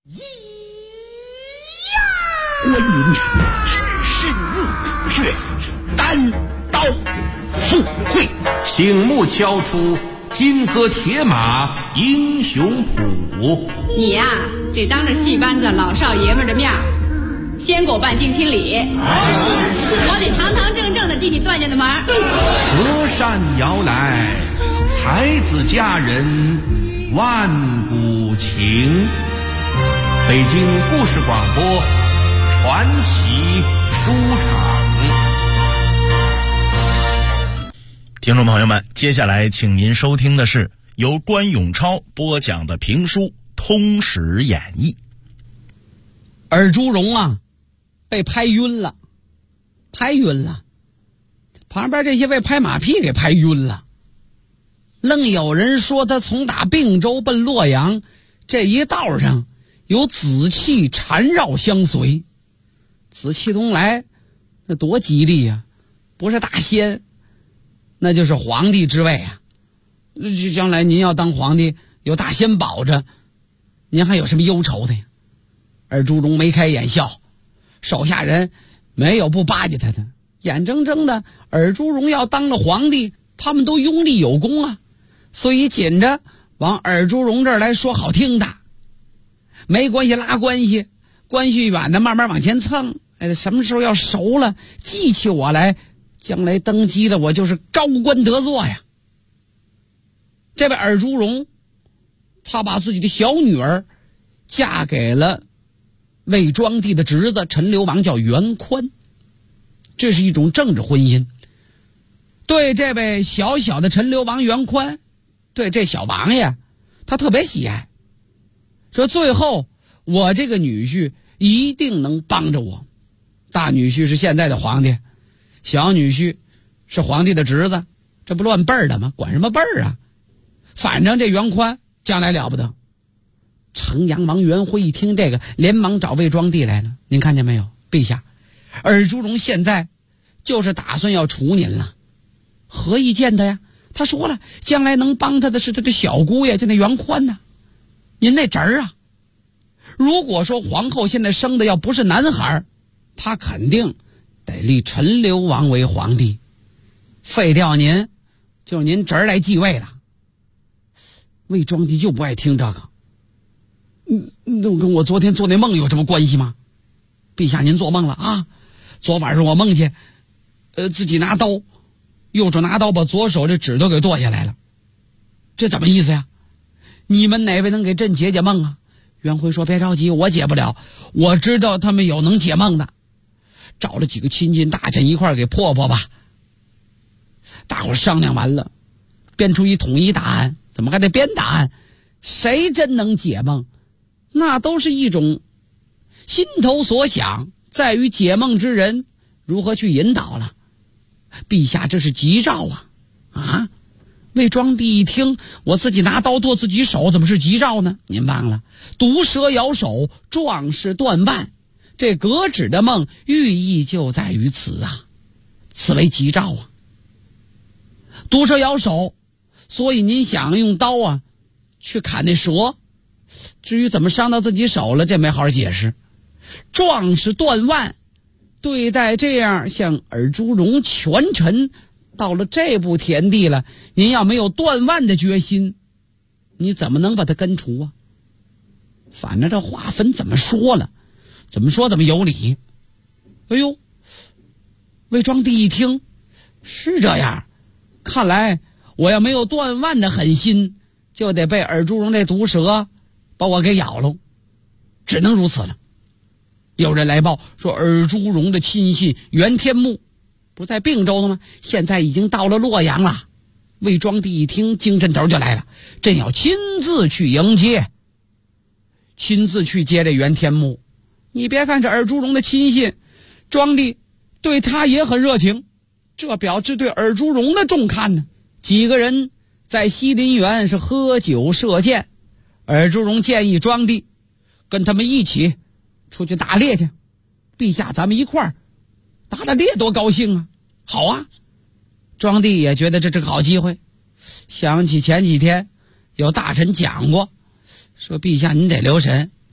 观音只是入穴，单刀赴会， 醒目敲出金戈铁马英雄谱。 你呀，得当着戏班子老少爷们的面先给我办定亲礼，我得堂堂正正的进你段家的门。 隔山遥来，才子佳人万古情。北京故事广播传奇书场。 听众朋友们，接下来请您收听的是由关永超播讲的评书《通史演义》。 尔朱荣啊，被拍晕了，旁边这些被拍马屁给拍晕了。愣有人说他从打并州奔洛阳这一道上有紫气缠绕相随，紫气东来那多吉利呀，不是大仙那就是皇帝之位啊。将来您要当皇帝有大仙保着，您还有什么忧愁的呀？而朱荣眉开眼笑，手下人没有不巴结他的，眼睁睁的尔朱荣要当了皇帝，他们都拥立有功啊，所以紧着往尔朱荣这儿来说好听的，没关系拉关系，关系远的慢慢往前蹭，什么时候要熟了记起我来，将来登基了我就是高官得坐呀。这位尔朱荣他把自己的小女儿嫁给了魏庄帝的侄子陈留王，叫袁宽，这是一种政治婚姻。对这位小小的陈留王袁宽，对这小王爷他特别喜爱，说最后我这个女婿一定能帮着我。大女婿是现在的皇帝，小女婿是皇帝的侄子，这不乱辈儿的吗？管什么辈儿啊？反正这袁宽将来了不得。城阳王袁辉一听这个，连忙找魏庄帝来了。您看见没有，陛下，尔朱荣现在就是打算要除您了。何以见他呀？他说了，将来能帮他的是他的小姑爷，就那袁宽呢。您那侄儿啊，如果说皇后现在生的要不是男孩，他肯定得立陈留王为皇帝，废掉您，就是您侄儿来继位了。魏庄帝就不爱听这个。那跟我昨天做那梦有什么关系吗？陛下您做梦了啊？昨晚上我梦见自己拿刀，右手拿刀把左手这指头给剁下来了，这怎么意思呀？你们哪位能给朕解解梦啊？袁辉说别着急，我解不了，我知道他们有能解梦的，找了几个亲近大臣一块给破破吧。大伙商量完了，编出一统一答案。怎么还得编答案？谁真能解梦？那都是一种心头所想，在于解梦之人如何去引导了。陛下这是吉兆啊！魏庄帝一听，我自己拿刀剁自己手，怎么是吉兆呢？您忘了，毒蛇咬手，壮士断腕，这革指的梦寓意就在于此啊，此为吉兆啊。毒蛇咬手，所以您想用刀啊去砍那蛇，至于怎么伤到自己手了，这没好解释。壮士断腕，对待这样像尔朱荣权臣到了这步田地了，您要没有断腕的决心，你怎么能把他根除啊？反正这话分怎么说了，怎么说怎么有理。哎呦，魏庄帝一听是这样，看来我要没有断腕的狠心，就得被尔朱荣这毒蛇把我给咬了，只能如此了。有人来报说尔朱荣的亲信袁天穆不是在并州的吗？现在已经到了洛阳了。魏庄帝一听，精神头就来了，朕要亲自去迎接，亲自去接这袁天穆。你别看这尔朱荣的亲信，庄帝对他也很热情，这表示对尔朱荣的重看呢。几个人在西林园是喝酒射箭，尔朱荣建议庄帝跟他们一起出去打猎去。陛下咱们一块儿打打猎多高兴啊！好啊，庄帝也觉得这是个好机会，想起前几天有大臣讲过，说陛下您得留神，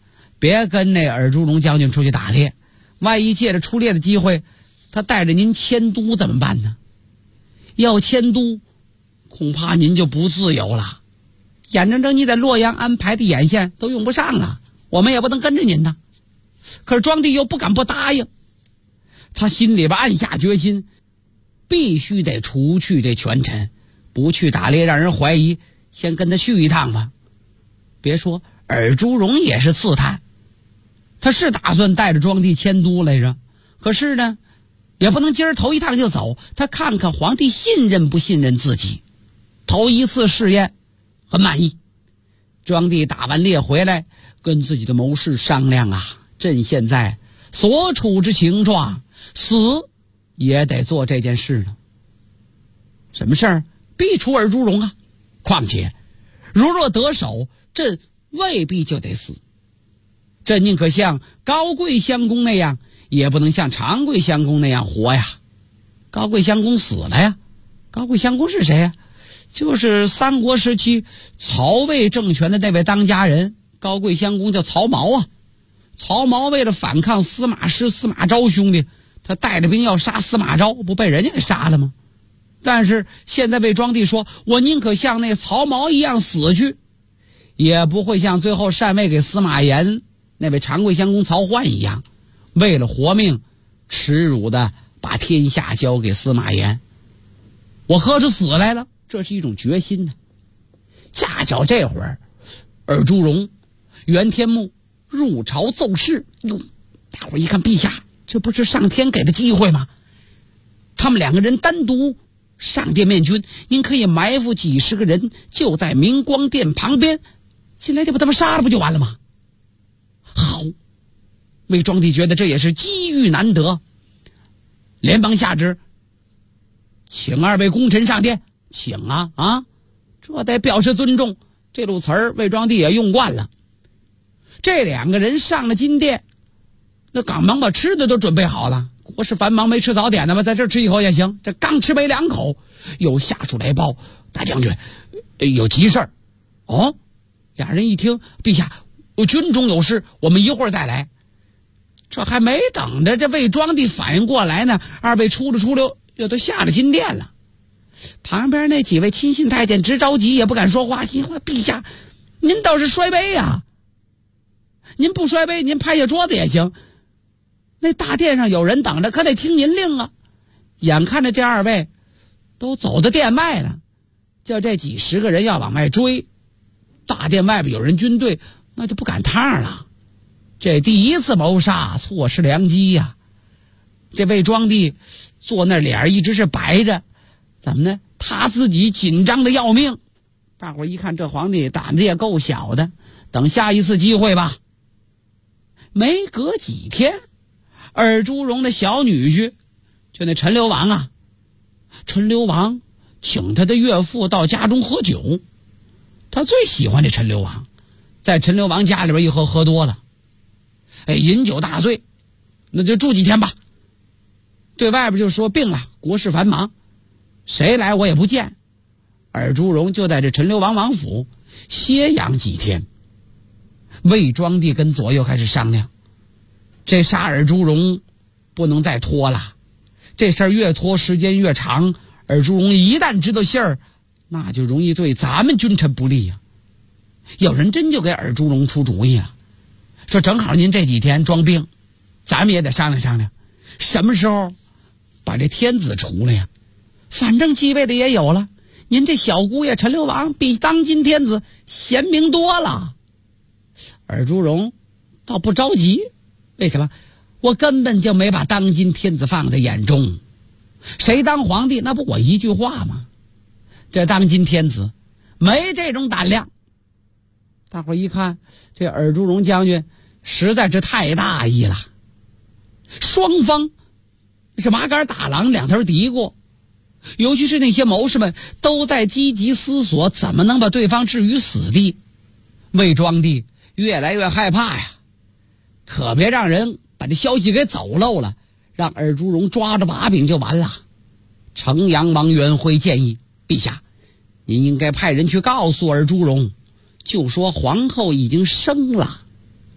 别跟那尔朱荣将军出去打猎，万一借着出猎的机会，他带着您迁都怎么办呢？要迁都，恐怕您就不自由了。眼睁睁你在洛阳安排的眼线都用不上了，我们也不能跟着您呢。可是庄帝又不敢不答应，他心里边暗下决心，必须得除去这权臣，不去打猎让人怀疑，先跟他续一趟吧。别说尔朱荣也是刺探，他是打算带着庄帝迁都来着，可是呢也不能今儿头一趟就走，他看看皇帝信任不信任自己。头一次试验很满意，庄帝打完猎回来跟自己的谋士商量啊，朕现在所处之情状，死也得做这件事呢。什么事儿？必除尔朱荣啊！况且如若得手，朕未必就得死。朕宁可像高贵襄公那样，也不能像长贵襄公那样活呀。高贵襄公死了呀。高贵襄公是谁呀？就是三国时期曹魏政权的那位当家人。高贵襄公叫曹髦啊。曹髦为了反抗司马师、司马昭兄弟，他带着兵要杀司马昭，不被人家给杀了吗？但是现在被庄帝说，我宁可像那曹髦一样死去，也不会像最后禅位给司马炎那位长贵襄公曹奂一样，为了活命耻辱的把天下交给司马炎。我喝出死来了，这是一种决心呢。恰巧这会儿尔朱荣、袁天穆入朝奏事，哟，大伙一看，陛下，这不是上天给的机会吗？他们两个人单独上殿面君，您可以埋伏几十个人，就在明光殿旁边，进来就把他们杀了，不就完了吗？好，魏庄帝觉得这也是机遇难得，连忙下旨，请二位功臣上殿，请啊，这得表示尊重。这路词儿魏庄帝也用惯了。这两个人上了金殿，那赶忙把吃的都准备好了。国事繁忙，没吃早点的吗？在这儿吃一口也行。这刚吃没两口，有下属来报，大将军有急事儿。哦，俩人一听，陛下，军中有事，我们一会儿再来。这还没等着这魏庄帝反应过来呢，二位出溜又都下了金殿了。旁边那几位亲信太监直着急，也不敢说话，心话：陛下，您倒是摔杯呀！您不摔杯，您拍下桌子也行。那大殿上有人等着，可得听您令啊！眼看着这二位都走到殿外了，就这几十个人要往外追，大殿外边有人军队，那就不赶趟了。这第一次谋杀，错失良机呀！这魏庄帝坐那脸一直是白着，怎么呢？他自己紧张的要命。大伙一看，这皇帝胆子也够小的，等下一次机会吧。没隔几天，尔朱荣的小女婿就那陈留王啊，陈留王请他的岳父到家中喝酒，他最喜欢这陈留王，在陈留王家里边一喝多了，饮酒大醉，那就住几天吧。对外边就说病了，国事繁忙，谁来我也不见。尔朱荣就在这陈留王王府歇养几天。魏庄帝跟左右开始商量，这杀尔朱荣不能再拖了，这事儿越拖时间越长，尔朱荣一旦知道信儿，那就容易对咱们君臣不利呀。有人真就给尔朱荣出主意了，说正好您这几天装病，咱们也得商量商量，什么时候把这天子除了呀？反正继位的也有了，您这小姑爷陈留王比当今天子贤明多了。尔朱荣倒不着急，为什么？我根本就没把当今天子放在眼中，谁当皇帝那不我一句话吗？这当今天子没这种胆量。大伙一看，这尔朱荣将军实在是太大意了。双方是麻杆打狼，两头嘀咕，尤其是那些谋士们都在积极思索怎么能把对方置于死地。魏庄帝越来越害怕呀，可别让人把这消息给走漏了，让尔朱荣抓着把柄就完了。城阳王元辉建议，陛下，您应该派人去告诉尔朱荣，就说皇后已经生了。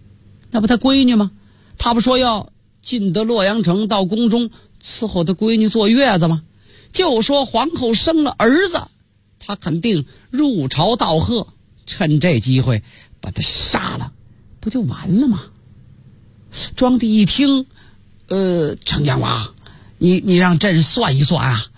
那不他闺女吗？他不说要进得洛阳城到宫中伺候他闺女坐月子吗？就说皇后生了儿子，他肯定入朝道贺，趁这机会把他杀了，不就完了吗？庄帝一听，丞相王，你让朕算一算啊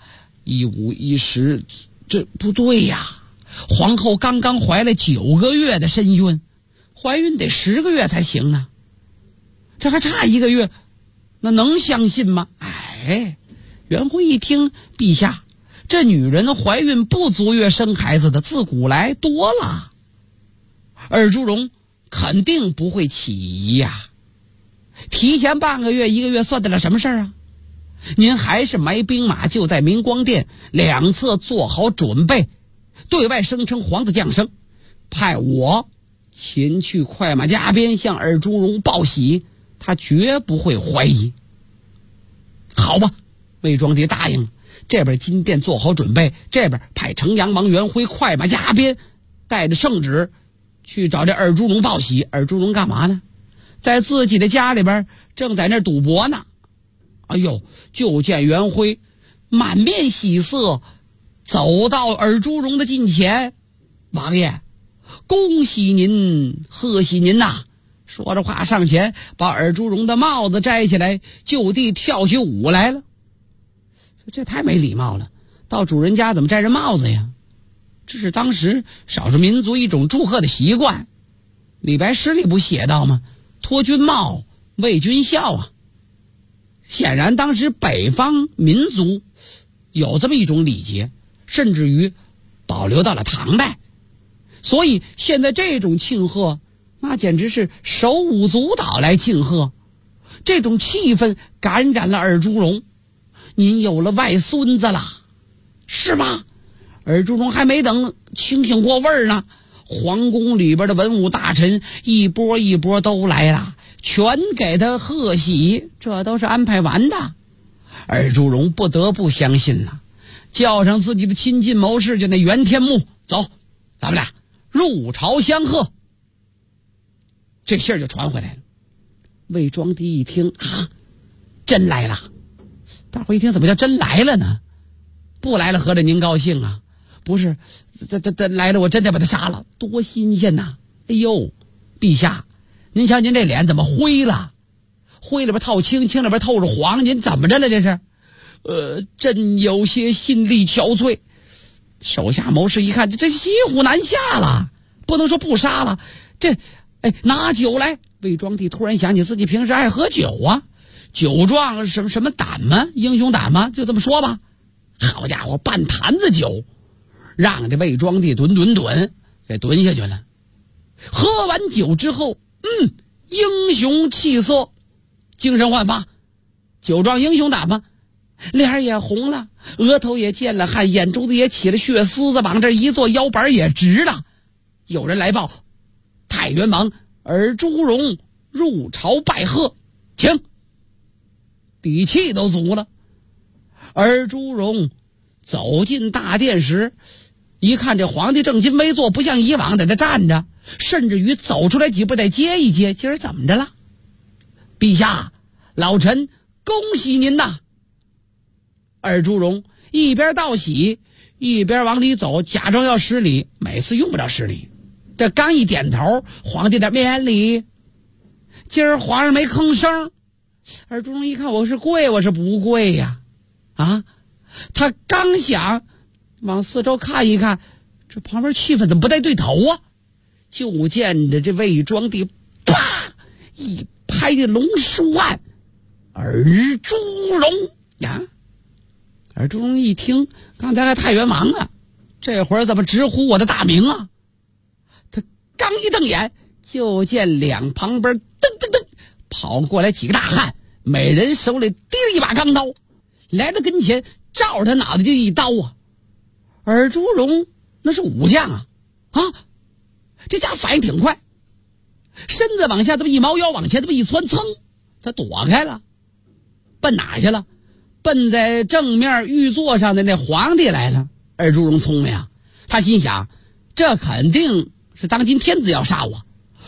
，1、5、1、10，这不对呀。皇后刚刚怀了9个月的身孕，怀孕得10个月才行呢，这还差1个月，那能相信吗？元辉一听，陛下，这女人怀孕不足月生孩子的自古来多了，尔朱荣肯定不会起疑呀。提前半个月1个月算得了什么事儿啊？您还是埋兵马就在明光殿两侧做好准备，对外声称皇子降生，派我前去快马加鞭向尔朱荣报喜，他绝不会怀疑。好吧，魏庄帝答应了，这边金殿做好准备，这边派城阳王元辉快马加鞭带着圣旨去找这尔朱荣报喜。尔朱荣干嘛呢？在自己的家里边正在那赌博呢。哎呦，就见元辉满面喜色走到尔朱荣的近前，王爷，恭喜您，贺喜您呐！说着话上前把尔朱荣的帽子摘下来，就地跳起舞来了。这太没礼貌了，到主人家怎么摘人帽子呀？这是当时少数民族一种祝贺的习惯，李白诗里不写到吗？脱军帽，为君笑啊。显然当时北方民族有这么一种礼节，甚至于保留到了唐代。所以现在这种庆贺，那简直是手舞足蹈来庆贺，这种气氛感染了尔朱荣。您有了外孙子了，是吧？尔朱荣还没等清醒过味儿呢，皇宫里边的文武大臣一波一波都来了，全给他贺喜，这都是安排完的。尔朱荣不得不相信呐，叫上自己的亲近谋士，就那袁天穆，走，咱们俩入朝相贺。这信儿就传回来了。魏庄帝一听啊，真来了。大伙一听，怎么叫真来了呢？不来了合着您高兴啊？不是，这来了我真得把他杀了，多新鲜呐！哎呦，陛下，您瞧您这脸怎么灰了？灰里边透青，青里边透着黄，您怎么着了这是？朕有些心力憔悴。手下谋士一看，这骑虎难下了，不能说不杀了。拿酒来。魏庄帝突然想起自己平时爱喝酒啊，酒壮什么胆吗？英雄胆吗？就这么说吧。好家伙，半坛子酒，让这魏庄帝吨给蹲下去了。喝完酒之后，英雄气色，精神焕发，酒壮英雄胆嘛，脸也红了，额头也见了汗，眼珠子也起了血丝子，往这一坐，腰板也直了。有人来报，太原王尔朱荣入朝拜贺，请。底气都足了。尔朱荣走进大殿时，一看这皇帝正襟危坐，不像以往在那站着，甚至于走出来几步再接一接。今儿怎么着了？陛下，老臣恭喜您呐！尔朱荣一边道喜，一边往里走，假装要施礼。每次用不着施礼，这刚一点头，皇帝的免礼。今儿皇上没吭声。尔朱荣一看，我是跪我是不跪呀？他刚想往四周看一看，这旁边气氛怎么不太对头啊？就见着这魏庄帝啪一拍这龙书案，尔朱荣呀！尔朱荣一听，刚才还太原王呢，这会儿怎么直呼我的大名啊？他刚一瞪眼，就见两旁边噔噔噔跑过来几个大汉，每人手里提了一把钢刀，来到跟前，照着他脑袋就一刀啊！尔朱荣那是武将这家反应挺快，身子往下这么一猫腰，往前这么一窜，噌，他躲开了。奔哪去了？奔在正面御座上的那皇帝来了。尔朱荣聪明啊，他心想，这肯定是当今天子要杀我，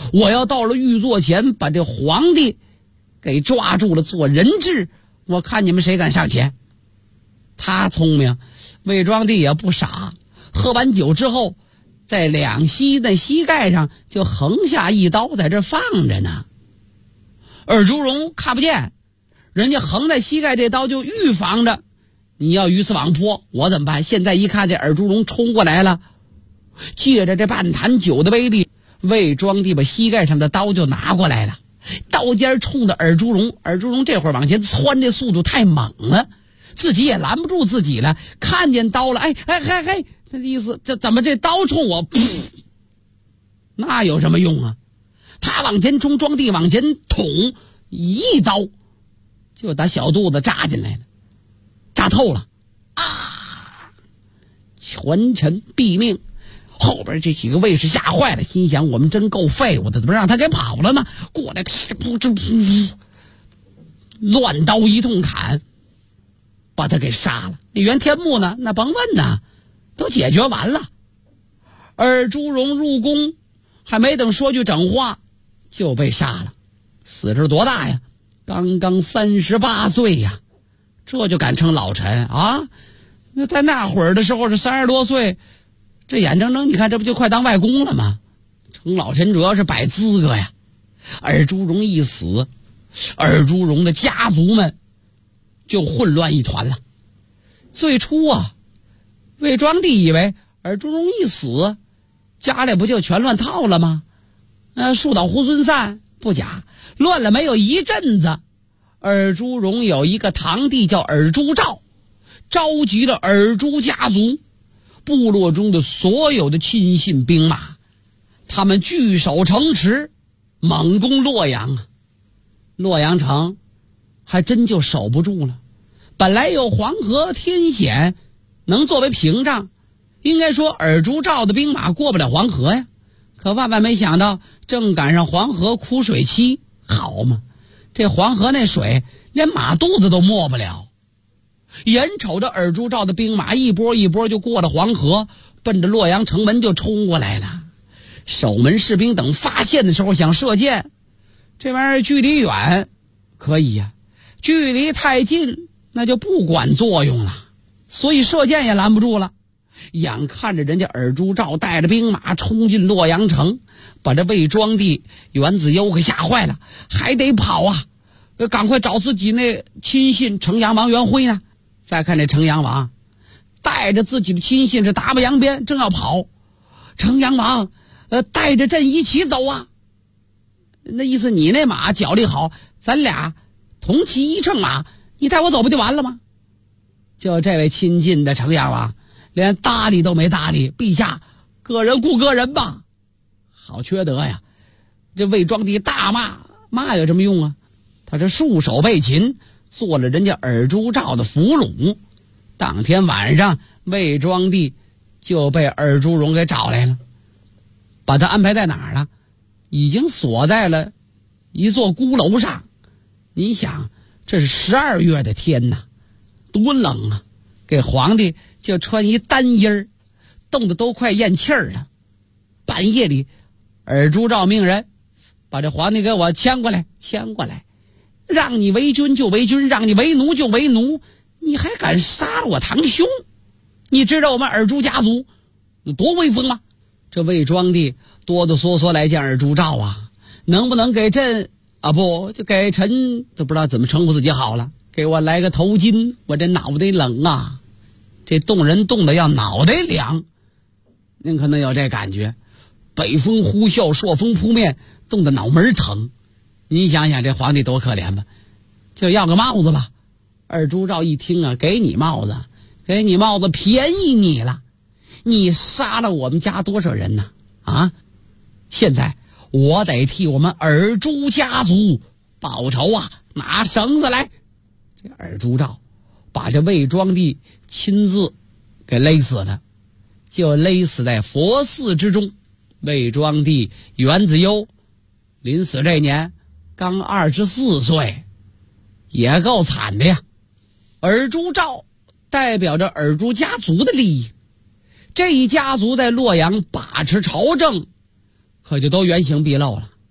我要到了御座前把这皇帝给抓住了做人质，我看你们谁敢上前。他聪明，魏庄帝也不傻，喝完酒之后在两膝的膝盖上就横下一刀，在这放着呢。尔朱荣看不见，人家横在膝盖这刀就预防着你要鱼死网破，我怎么办？现在一看这尔朱荣冲过来了，借着这半坛酒的威力，魏庄帝把膝盖上的刀就拿过来了，刀尖冲着尔朱荣。尔朱荣这会儿往前窜，这速度太猛了，自己也拦不住自己了，看见刀了，哎，这意思这怎么这刀冲我？那有什么用啊？他往前冲，庄帝往前捅，一刀就打小肚子扎进来了，扎透了啊！权臣毙命。后边这几个卫士吓坏了，心想我们真够废物的，怎么让他给跑了呢？过来噗噗乱刀一通砍，把他给杀了。那袁天穆呢？那甭问呢，都解决完了。尔朱荣入宫，还没等说句整话，就被杀了。死时多大呀？刚刚38岁呀，这就敢称老臣啊？那在那会儿的时候是30多岁，这眼睁睁你看这不就快当外公了吗？称老臣主要是摆资格呀。尔朱荣一死，尔朱荣的家族们就混乱一团了。最初啊，魏庄帝以为尔朱荣一死，家里不就全乱套了吗？树倒猢狲散，不假，乱了没有一阵子。尔朱荣有一个堂弟叫尔朱兆，召集了尔朱家族部落中的所有的亲信兵马，他们据守城池，猛攻洛阳啊。洛阳城还真就守不住了。本来有黄河天险能作为屏障，应该说尔朱兆的兵马过不了黄河呀。可万万没想到，正赶上黄河枯水期，好嘛，这黄河那水连马肚子都没不了。眼瞅着尔朱兆的兵马一波一波就过了黄河，奔着洛阳城门就冲过来了。守门士兵等发现的时候想射箭，这玩意儿距离远可以呀，距离太近那就不管作用了，所以射箭也拦不住了。眼看着人家尔朱兆带着兵马冲进洛阳城，把这魏庄帝袁子攸给吓坏了，还得跑啊，赶快找自己那亲信城阳王袁辉呢。再看这城阳王带着自己的亲信是打马扬鞭，正要跑，城阳王带着朕一起走啊。那意思你那马脚力好，咱俩同骑一乘马，你带我走不就完了吗？就这位亲近的城阳王连搭理都没搭理，陛下个人顾个人吧。好缺德呀！这魏庄帝大骂有什么用啊？他这束手被擒，做了人家尔朱兆的俘虏。当天晚上，魏庄帝就被尔朱荣给找来了，把他安排在哪儿了？已经锁在了一座孤楼上。你想，这是12月的天呐，多冷啊！给皇帝就穿一单衣儿，冻得都快咽气儿了。半夜里，尔朱兆命人把这皇帝给我牵过来，让你为君就为君，让你为奴就为奴，你还敢杀了我堂兄？你知道我们尔朱家族有多威风吗？这魏庄帝哆哆嗦嗦来见尔朱兆啊，能不能给朕不就给臣都不知道怎么称呼自己好了，给我来个头巾，我这脑袋冷啊。这冻人冻得要脑袋凉，您可能有这感觉，北风呼啸，朔风扑面，冻得脑门疼。你想想这皇帝多可怜吧，就要个帽子吧。尔朱兆一听啊，给你帽子便宜你了，你杀了我们家多少人呢？现在我得替我们尔朱家族报仇啊，拿绳子来。这尔朱兆把这魏庄帝亲自给勒死了，就勒死在佛寺之中。魏庄帝袁子攸临死这年刚24岁，也够惨的呀。尔朱兆代表着尔朱家族的利益，这一家族在洛阳把持朝政可就都原形毕露了。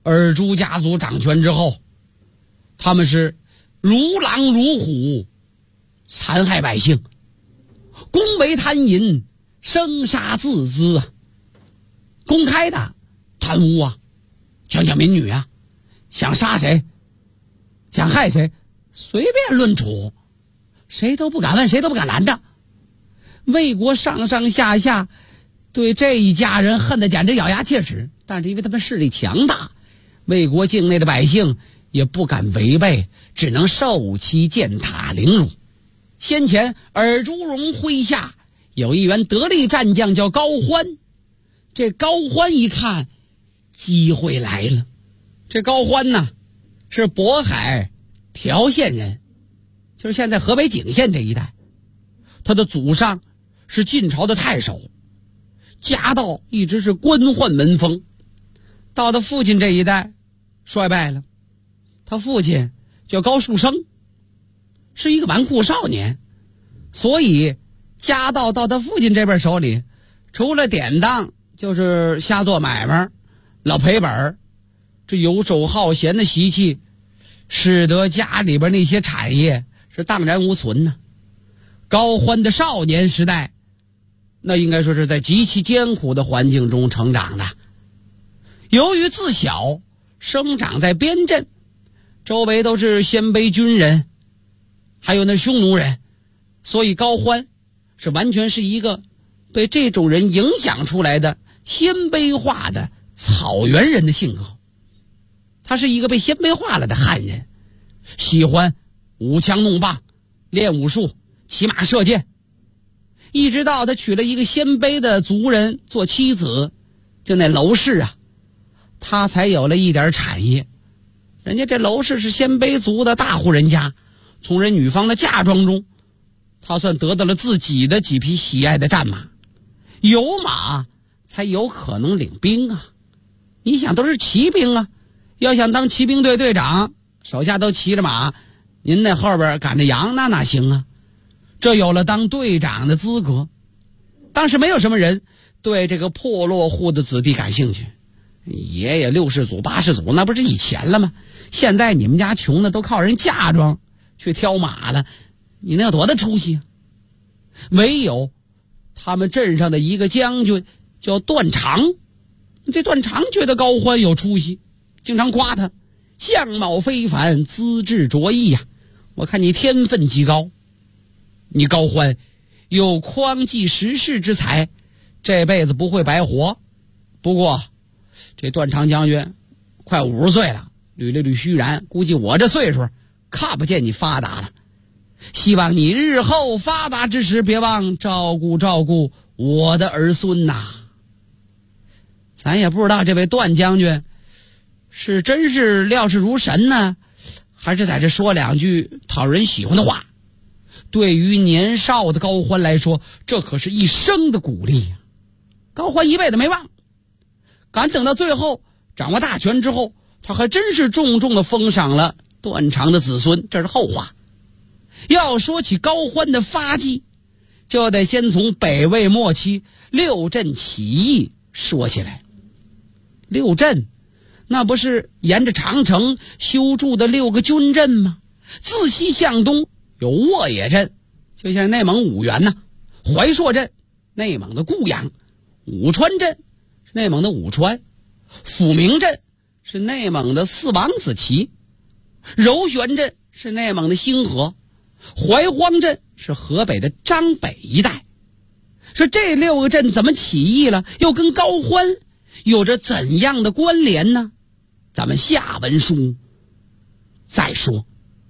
尔朱家族掌权之后，他们是如狼如虎，残害百姓，公为贪淫，生杀自资啊，公开的贪污啊，强抢民女啊，想杀谁想害谁随便论处，谁都不敢问，谁都不敢拦着。魏国上上下下对这一家人恨得简直咬牙切齿，但是因为他们势力强大，魏国境内的百姓也不敢违背，只能受其践踏凌辱。先前尔朱荣麾下有一员得力战将叫高欢，这高欢一看机会来了。这高欢呢是渤海条县人，就是现在河北景县这一带。他的祖上是晋朝的太守，家道一直是官宦门风，到他父亲这一代衰败了。他父亲叫高树生，是一个纨绔少年，所以家道到他父亲这边手里，除了典当就是瞎做买卖，老赔本。这游手好闲的习气使得家里边那些产业是荡然无存呢。高欢的少年时代那应该说是在极其艰苦的环境中成长的。由于自小生长在边镇，周围都是鲜卑军人还有那匈奴人，所以高欢是完全是一个被这种人影响出来的鲜卑化的草原人的性格。他是一个被鲜卑化了的汉人，喜欢舞枪弄棒，练武术，骑马射箭，一直到他娶了一个鲜卑的族人做妻子，就那娄氏啊，他才有了一点产业。人家这娄氏是鲜卑族的大户人家，从人女方的嫁妆中，他算得到了自己的几匹喜爱的战马。有马才有可能领兵啊，你想都是骑兵啊，要想当骑兵队队长，手下都骑着马，您那后边赶着羊，那哪行啊？这有了当队长的资格。当时没有什么人对这个破落户的子弟感兴趣，爷爷6世祖8世祖那不是以前了吗？现在你们家穷的都靠人嫁妆去挑马了，你能有多大出息啊？唯有他们镇上的一个将军叫段长，这段长觉得高欢有出息，经常夸他相貌非凡，资质卓异呀，我看你天分极高，你高欢有匡济时世之才，这辈子不会白活。不过这段长将军快50岁了，捋了捋须髯，估计我这岁数看不见你发达了，希望你日后发达之时别忘照顾我的儿孙呐。咱也不知道这位段将军是真是料事如神呢，还是在这说两句讨人喜欢的话。对于年少的高欢来说，这可是一生的鼓励呀。高欢一辈子没忘，敢等到最后掌握大权之后，他还真是重重的封赏了段长的子孙，这是后话。要说起高欢的发迹，就得先从北魏末期六镇起义说起来。六镇那不是沿着长城修筑的6个军镇吗？自西向东有沃野镇，就像内蒙五原呐；怀朔镇，内蒙的固阳；武川镇是内蒙的武川；抚明镇是内蒙的四王子旗；柔玄镇是内蒙的星河；怀荒镇是河北的张北一带。说这6个镇怎么起义了，又跟高欢有着怎样的关联呢？咱们下文书再说。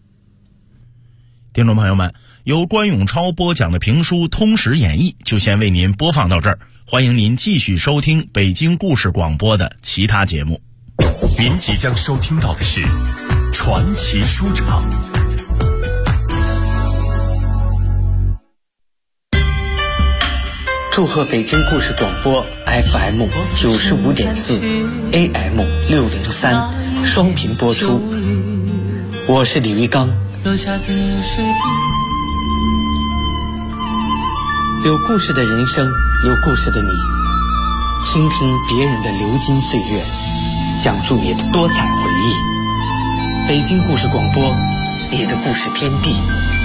听众朋友们，由关永超播讲的评书《通史演义》就先为您播放到这儿，欢迎您继续收听北京故事广播的其他节目。 您即将收听到的是传奇书场。 祝贺北京故事广播 FM 95.4 AM 603双频播出，我是李玉刚。有故事的人生，有故事的你，倾听别人的流金岁月， 讲述你的多彩回忆。北京故事广播，你的故事天地。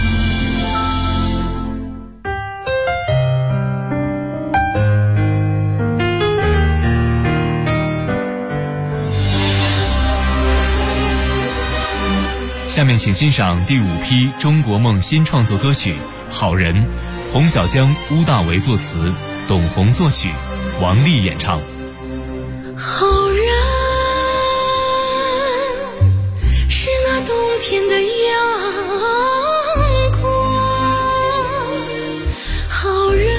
下面请欣赏第5批中国梦新创作歌曲《好人》，洪小江、乌大为作词，董宏作曲，王丽演唱。 好人是那冬天的阳光，好人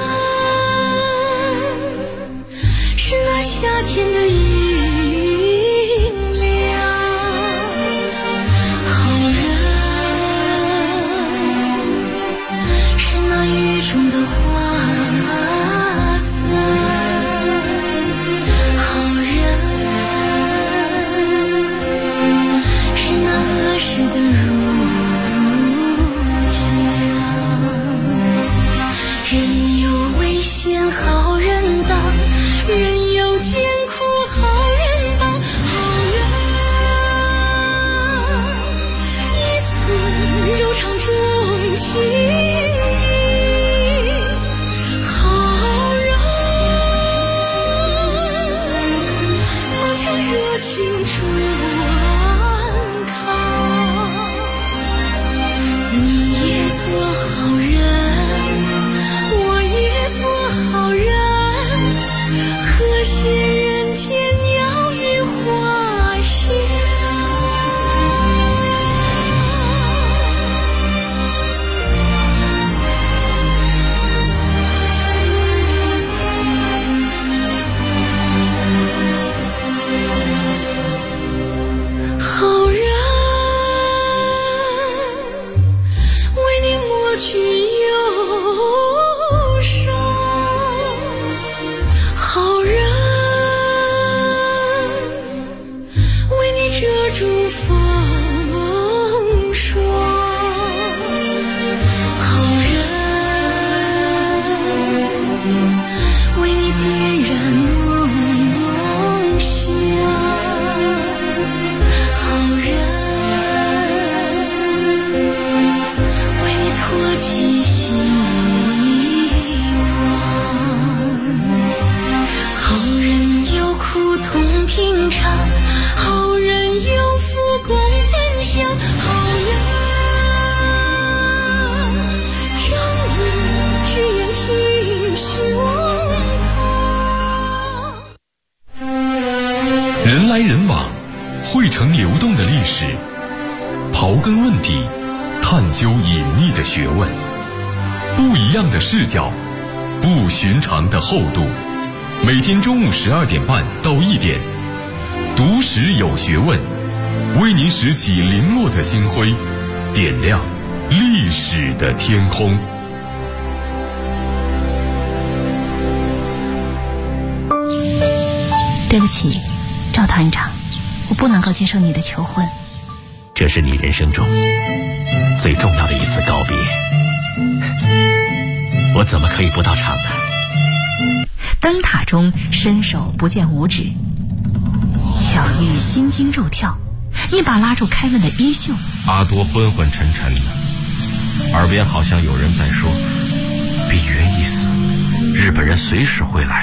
是那夏天的阴凉，好人是那雨中的花伞，好人是那恶事的如浆，人有危险好人当，人有艰苦好人帮，好人一寸柔肠中情义，好人梦将热情传开，你也做好人，我也做好人，和谐人间鸟语花香。好人为你抹去忧伤，好人为你遮住风霜，好人为你点燃梦想，好人为你托起希望，好人有苦痛品尝，好人有福共分享，好人仗义直言挺胸膛。 人来人往，汇成流动的历史，刨根问底，探究隐秘的学问，不一样的视角，不寻常的厚度。每天中午12点半到1点，读史有学问，为您拾起零落的星辉，点亮历史的天空。 对不起，赵团长，我不能够接受你的求婚。 这是你人生中最重要的一次告别，我怎么可以不到场呢？ 灯塔中伸手不见五指，巧遇心惊肉跳，一把拉住凯文的衣袖。 阿多昏昏沉沉的，耳边好像有人在说：“比约一死，日本人随时会来。”